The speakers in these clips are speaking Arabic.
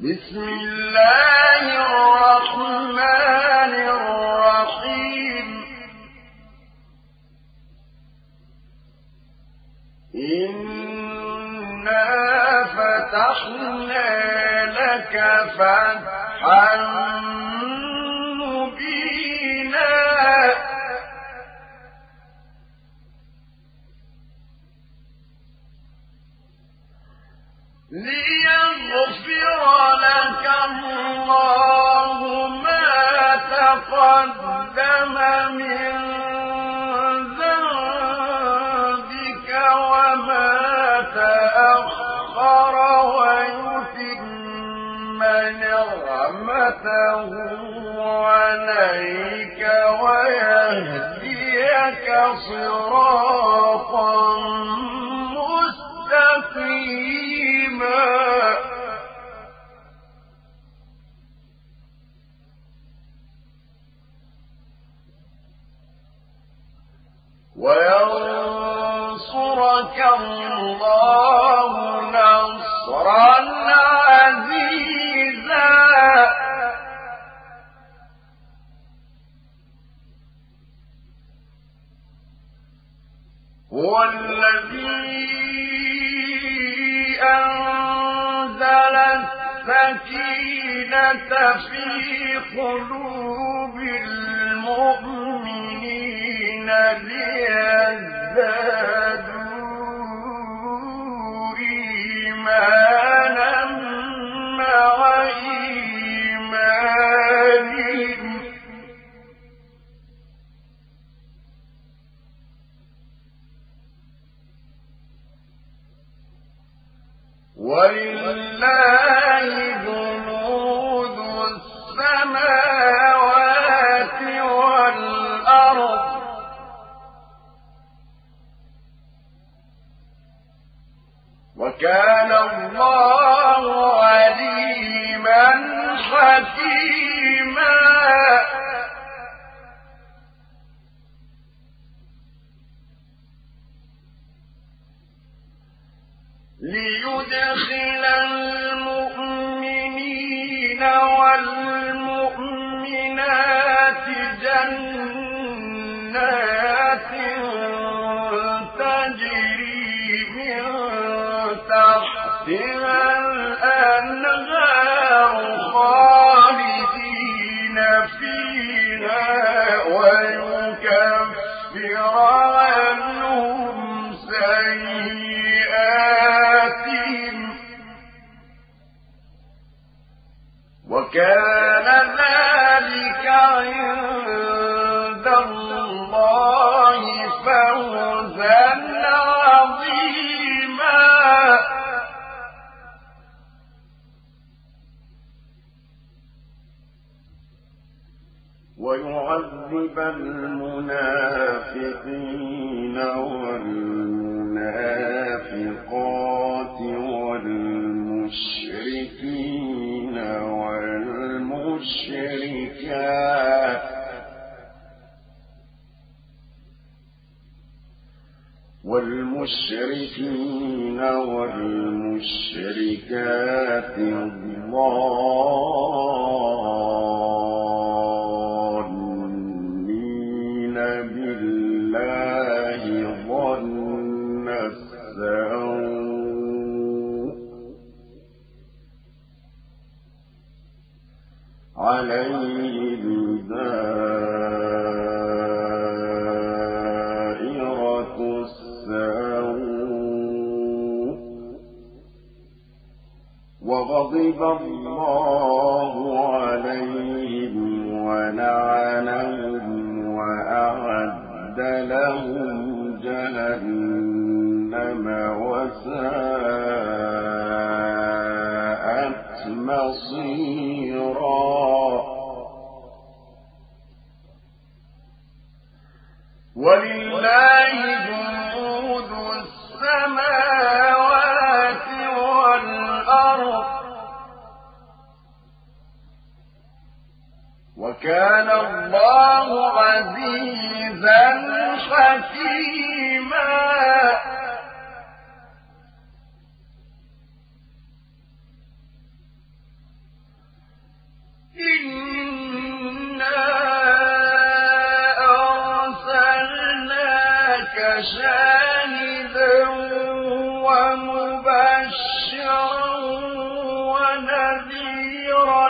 بسم الله الرحمن الرحيم إنا فتحنا لك فتحا مبينا ليغفر لك الله ما تقدم من ذنبك وما تأخر ويتم نعمته عليك ويهديك صراطا مستقيما وينصرك الله نصرا عزيزا هو الذي أنزل السكينة في قلوب المؤمنين ليزدادوا إيمانا مع إيمانهم ولله جنود السماوات والأرض وكان الله عليما حكيما ليدخل المؤمنين والمؤمنات جنات تجري من تحتها الأنهار خالدين فيها ويكفر عنهم سيئاتهم وكان ذلك عند الله فوزا عظيما ويعذب المنافقين والمنافقات والمشركين والمشركات الظانين بالله ظن السوء عليهم دائرة السوء وغضب الله عليهم ولعنهم وأعد لهم جهنم وساءت مصيرا ولله جنود السماوات والأرض وكان الله عزيزا حكيما شاهدا ومبشرا ونذيرا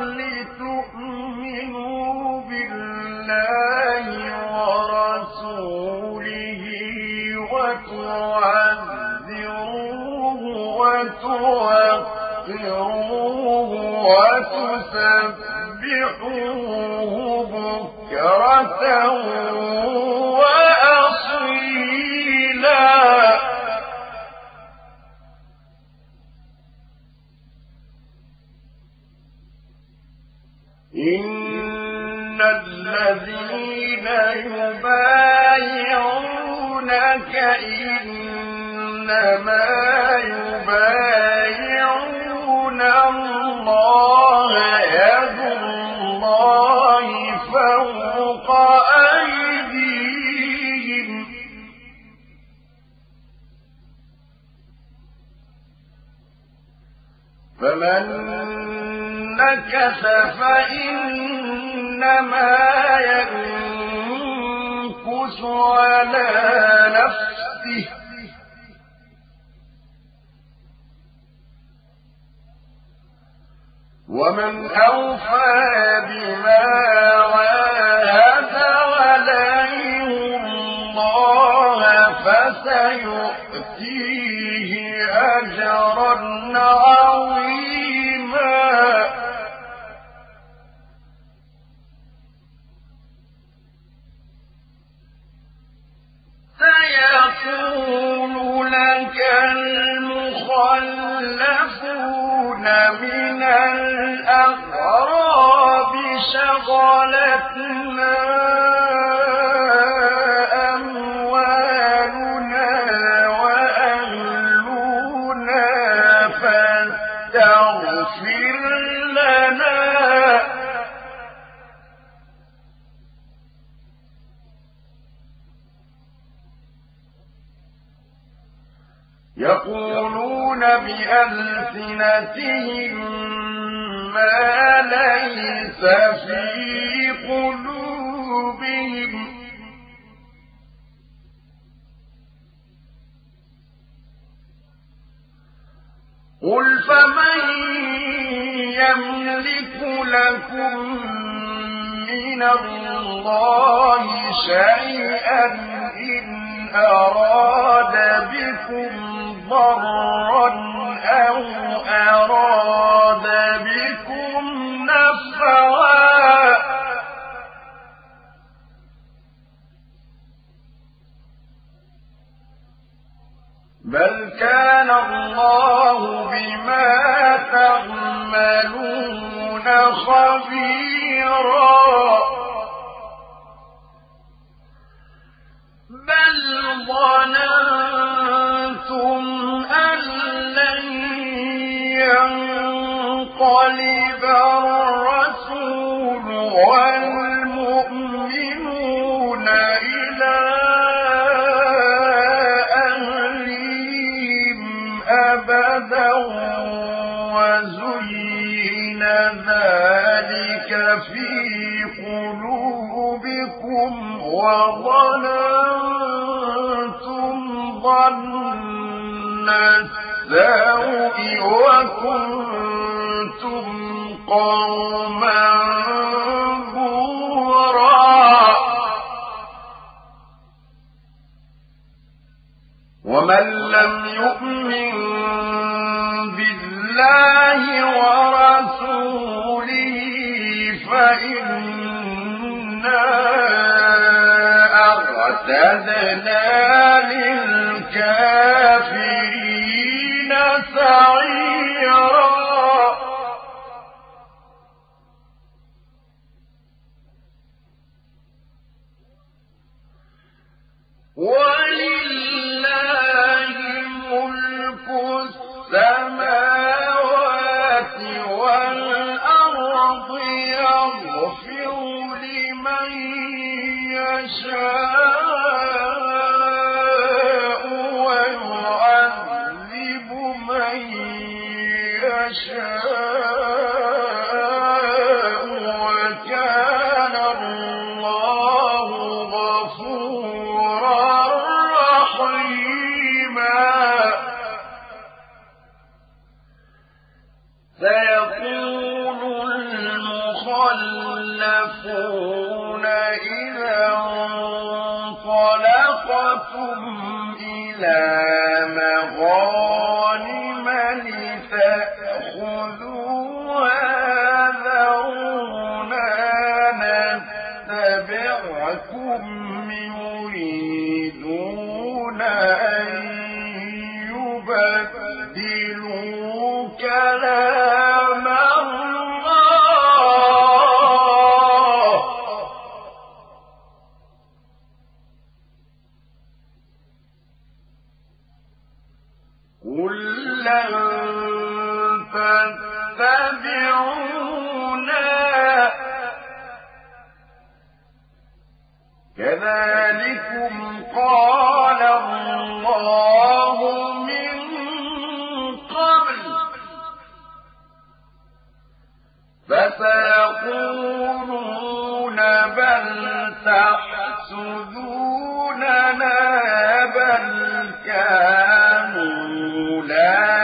لتؤمنوا بالله ورسوله وتعذروه وتوقروه وتسبحوه بكرة وأصيلا. إن الذين يبايعونك إنما يبايعون الله يد الله فوق أيديهم. فمن نكث فإنما ينكث على نفسه ومن أوفى بما عاهد عليه الله فسيؤتيه أجرا عظيما. سيقول لك المخلفون من الأعراب شغلتنا أموالنا وأهلنا فاستغفر لنا. يقولون بألسنتهم ما ليس في قلوبهم قل فمن يملك لكم من الله شيئا إن أراد بكم ضرا أو أراد بكم نفعا بل كان الله بما تعملون خبيرا. بل ظننتم أن لن ينقلب الرسول والمؤمنون إلى أهلهم أبدا وزين ذلك في قلوبكم وظننتم ظن السوء وكنتم قوما بورا. ومن لم يؤمن بالله ورسوله فإنا أعتدنا للكافرين سعيرا. ولله ملك السماوات والأرض يغفر لمن يشاء ويعذب من يشاء وكان الله غفورا سيقول المخلفون إذا انطلقتم إلى مغانم لتأخذوها ذرونا نتبعكم يريدون أن يبدلوا كلام الله قل لن تتبعونا كذلكم قال الله من قبل فسيقولون بل تحسدوننا بل كانوا لا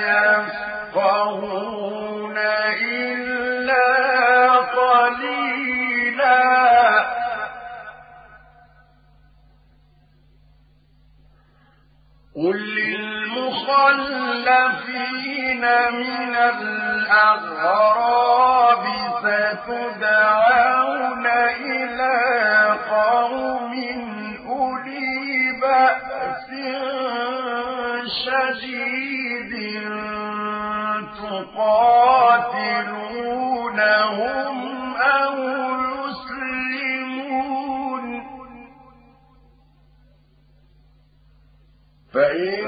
يفقهون إلا قليلا قل للمخلفين من الأعراب ستدعون إلى قوم أولي بأس شديد تقاتلونهم أو يسلمون فإن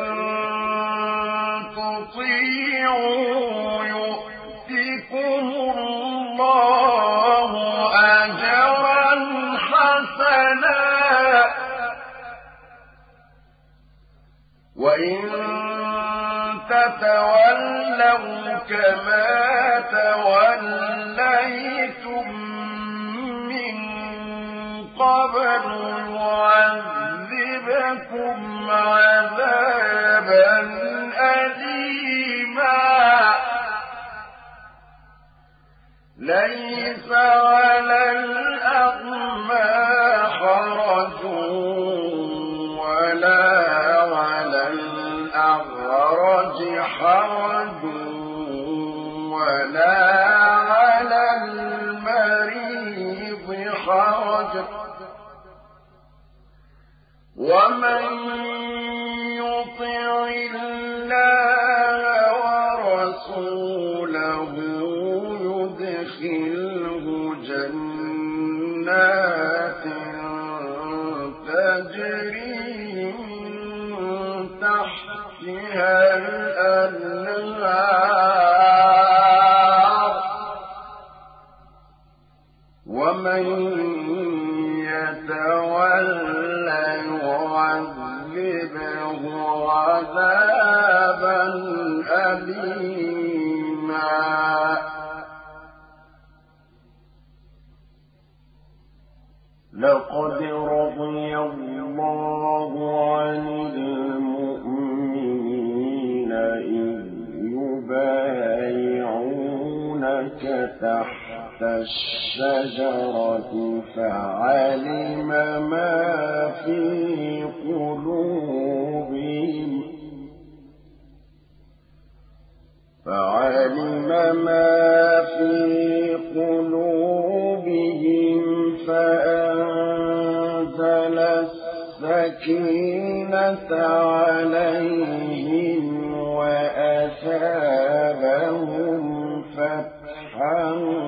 تطيعوا يؤتكم الله أجرا حسنا وإن تتولوا كما توليتم من قبل يعذبكم عذابا أليما ليس على الأعمى حرج ولا على الأعرج حرج ولا على المريض حرج ومن يطع الله ورسوله يدخله جنات تجري من تحتها الأنهار ومن يتولى يعذبه عذابا أليما لقد رضي الله عن المؤمنين إذ يبايعونك تحت الشجرة فعلم ما في قلوبهم فأنزل السكينة عليهم وأثابهم فتحا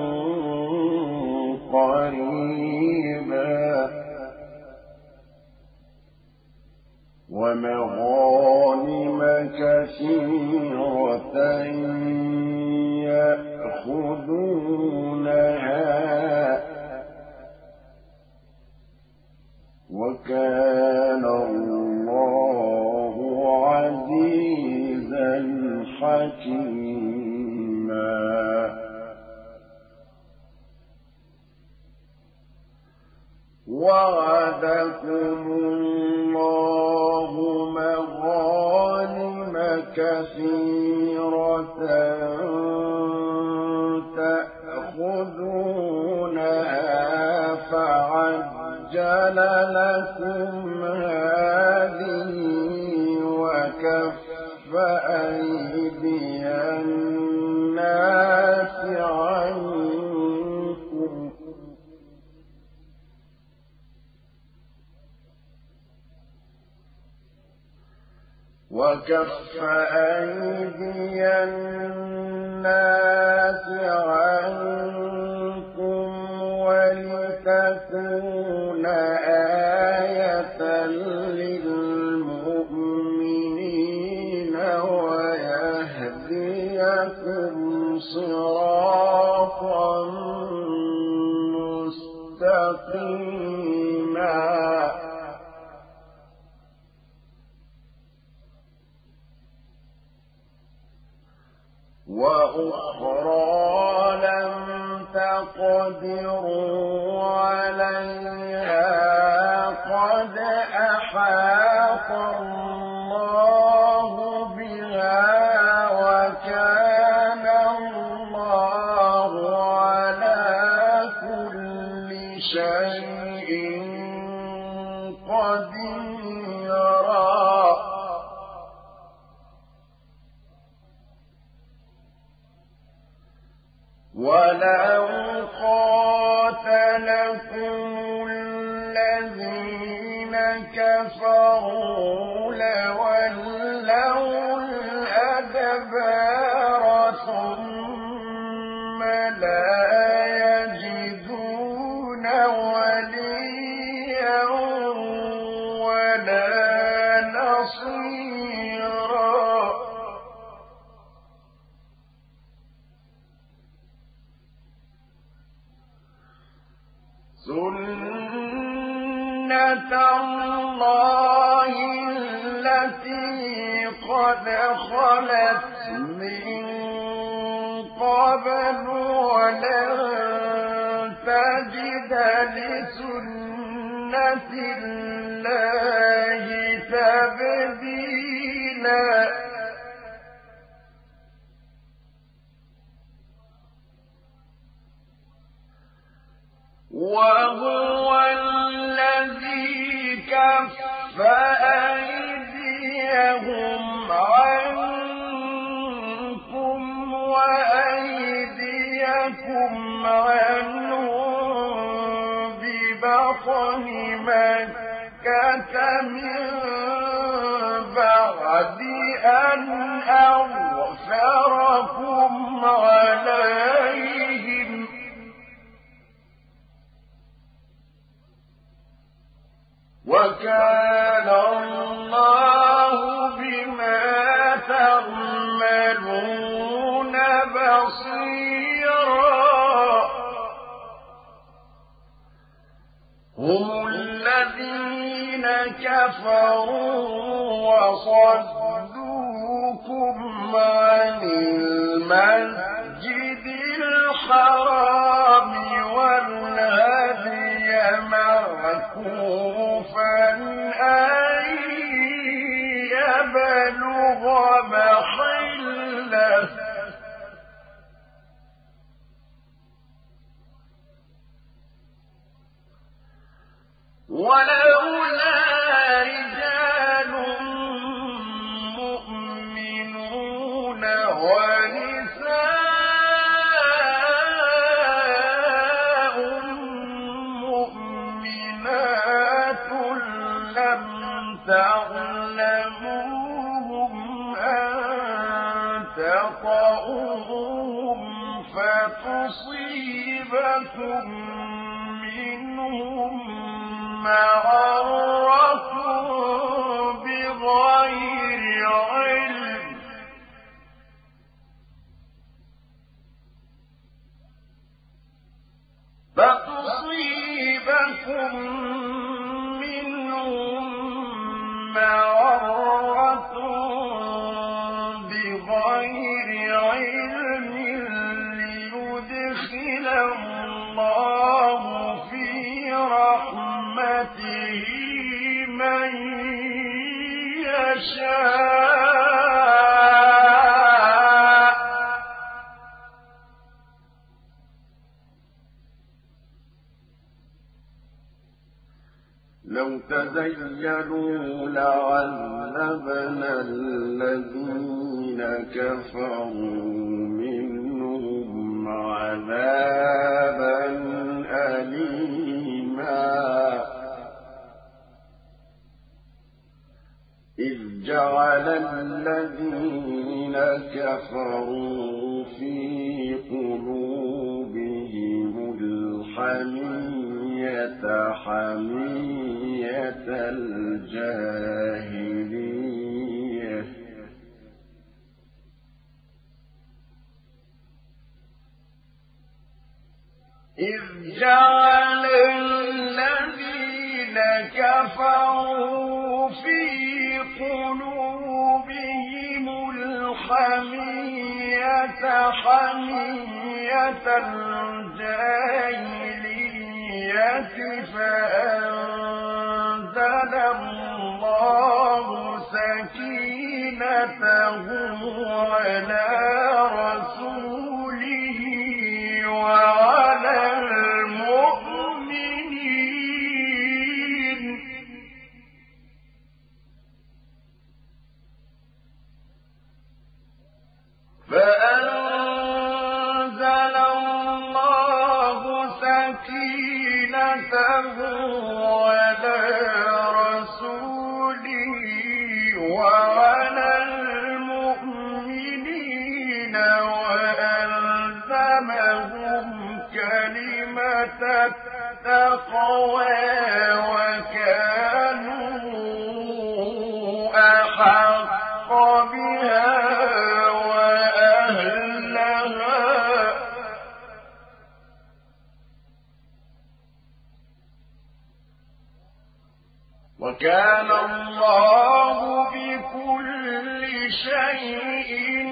قريبا ومغانم كثيرة يأخذونها وكان الله عزيزا حكيما وعدكم الله مغانم كثيرة وكف أيدي الناس عنكم ولتكون آية للمؤمنين ويهديكم صراطا مستقيما وأخرى لم تقدروا عليها قد أحاط الله بها وكان الله على كل شيء قديرا ولو قاتلكم الذين كفروا لولوا الأدبار ثم لا يجدون وليا ولا نصيرا سنة الله التي قد خلت من قبل ولن تجد لسنة الله تبديلا وهو الذي كف أيديهم عنكم وأيديكم عنهم ببطن مكة من بعد أن أظفركم عليهم وكان الله بما تعملون بصيرا هم الذين كفروا وصدوكم عن المسجد الحرام والهدي معكوفا أن يبلغ محله ولولا رجال مؤمنون ونساء مؤمنات لم تعلموهم أن تطؤوهم فتصيبكم منهم معرة بغير علم فتصيبكم منهم معرة بغير علم ليدخل الله في رحمته من يشاء لو تزيلوا لعذبنا الذين كفروا منهم عذابا أليما إذ جعل كفروا في قلوبهم الحمية حمية الجاهلية إذ جعل الذين كفروا في قلوبهم الحمية حمية الجاهلية فأنزل الله سكينته على رسوله وعلى المؤمنين فأنزل الله سكينته على رسوله وعلى المؤمنين وألزمهم كلمة التقوى وكانوا أحق بها وكان الله بكل شيء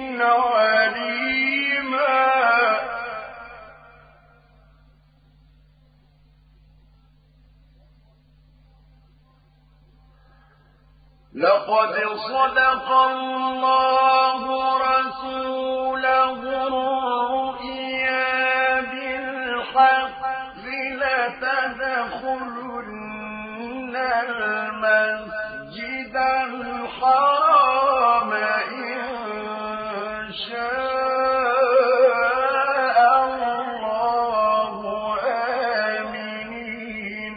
عليما لقد صدق الله رسوله الرؤيا بالحق لتدخلن المسجد الحرام إن شاء الله آمنين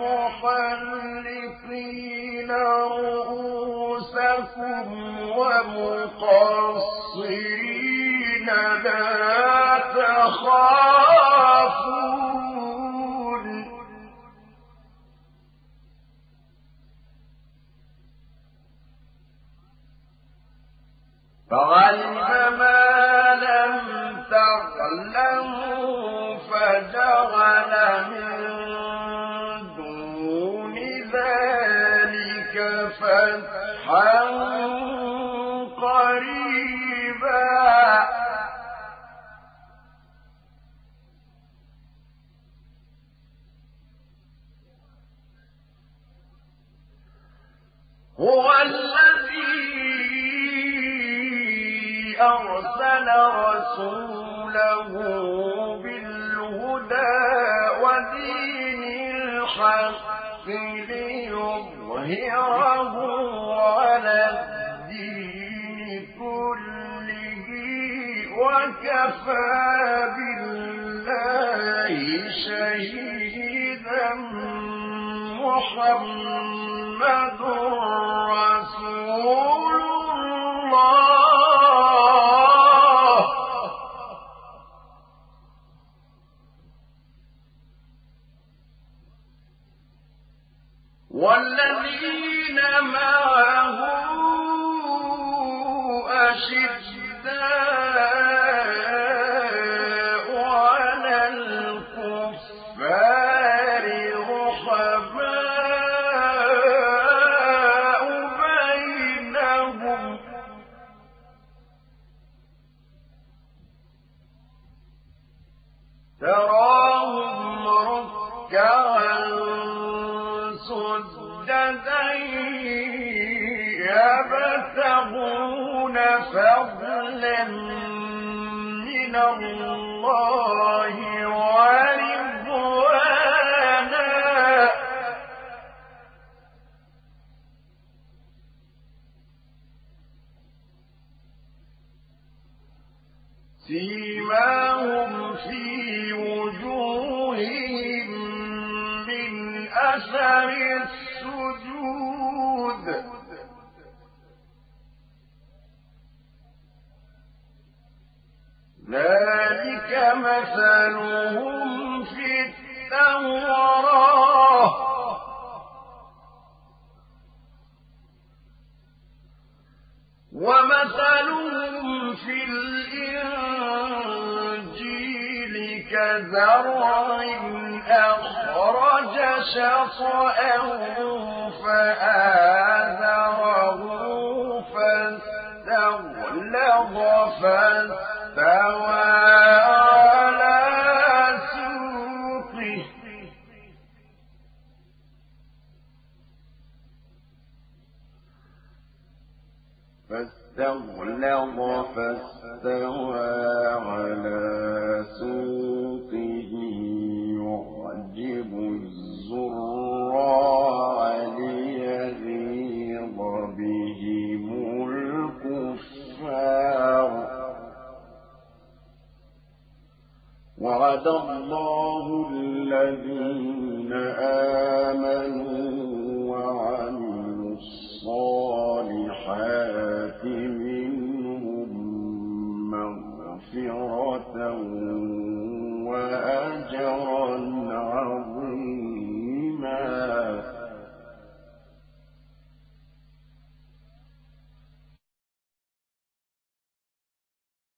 محلقين رؤوسكم ومقصرين لا تخافون فعلم ما لم تعلموا فجعل من دون ذلك فتحا قريبا هو الذي أرسل رسوله بالهدى ودين الحق ليظهره على الدين كله وكفى بالله شهيدا محمد رسول الله والذين معه أشداء على الكفار رحماء بينهم تراهم ركعا سجدا يبتغون فضلا من الله ورضوانا سيماهم في وجوههم من أثر السجود مثلهم في التوراة ومثلهم في الإنجيل كزرع أخرج شطأه فآزره فاستغلظ فاستوى على سوقه يعجب الزراع ليغيظ بهم الكفار وعد الله الذين آمنوا وعملوا الصالحات منهم مغفرة وأجرا